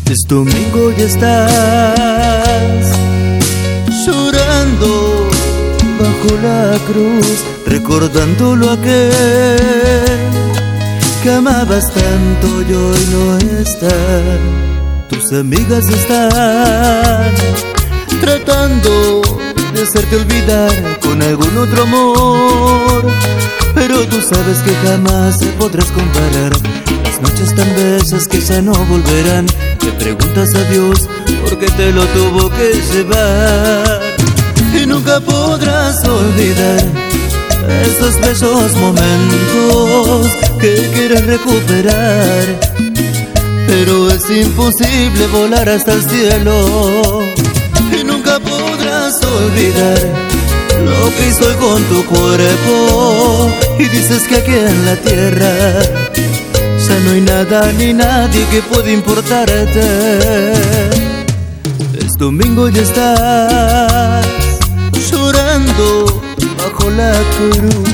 Es domingo y estás llorando bajo la cruz, recordándolo aquel que amabas tanto y hoy no está. Tus amigas están tratando de hacerte olvidar con algún otro amor, pero tú sabes que jamás te podrás comparar. Las noches tan bellas que ya no volverán. Te preguntas a Dios por qué te lo tuvo que llevar, y nunca podrás olvidar esos bellos momentos que quieres recuperar, pero es imposible volar hasta el cielo. Y nunca podrás olvidar lo que hizo con tu cuerpo, y dices que aquí en la tierra ya no hay nada ni nadie que pueda importarte. Es domingo y estás llorando bajo la cruz.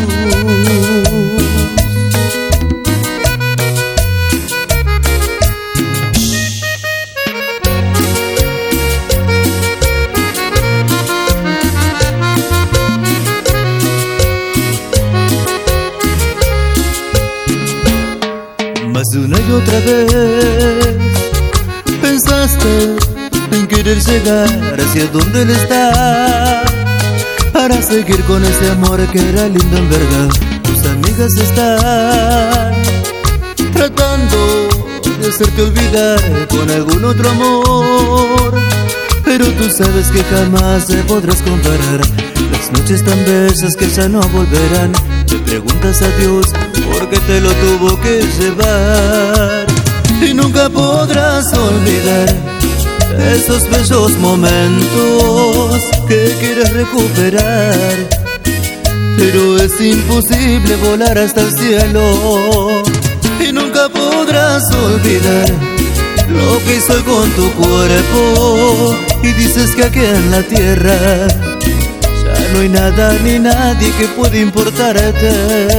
Más de una y otra vez pensaste en querer llegar hacia donde él está, para seguir con ese amor que era lindo en verdad. Tus amigas están tratando de hacerte olvidar con algún otro amor, pero tú sabes que jamás te podrás comparar. Las noches tan bellas que ya no volverán. Te preguntas a Dios por qué te lo tuvo que llevar, y nunca podrás olvidar esos bellos momentos que quieres recuperar, pero es imposible volar hasta el cielo. Y nunca podrás olvidar lo que hizo con tu cuerpo, y dices que aquí en la tierra ya no hay nada ni nadie que pueda importarte.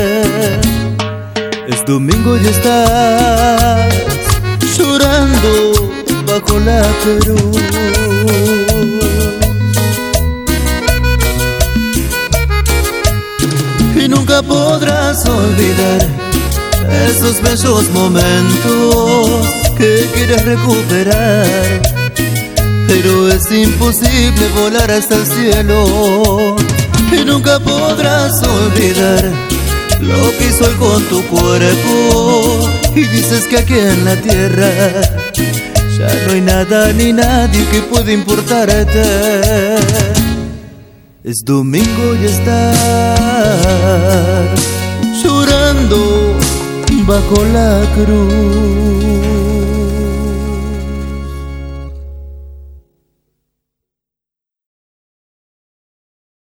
Es domingo y estás llorando bajo la cruz. Y nunca podrás olvidar esos bellos momentos que quieres recuperar, pero es imposible volar hasta el cielo. Y nunca podrás olvidar lo que hizo él con tu cuerpo, y dices que aquí en la tierra ya no hay nada ni nadie que pueda importarte. Es domingo y estás llorando bajo la cruz.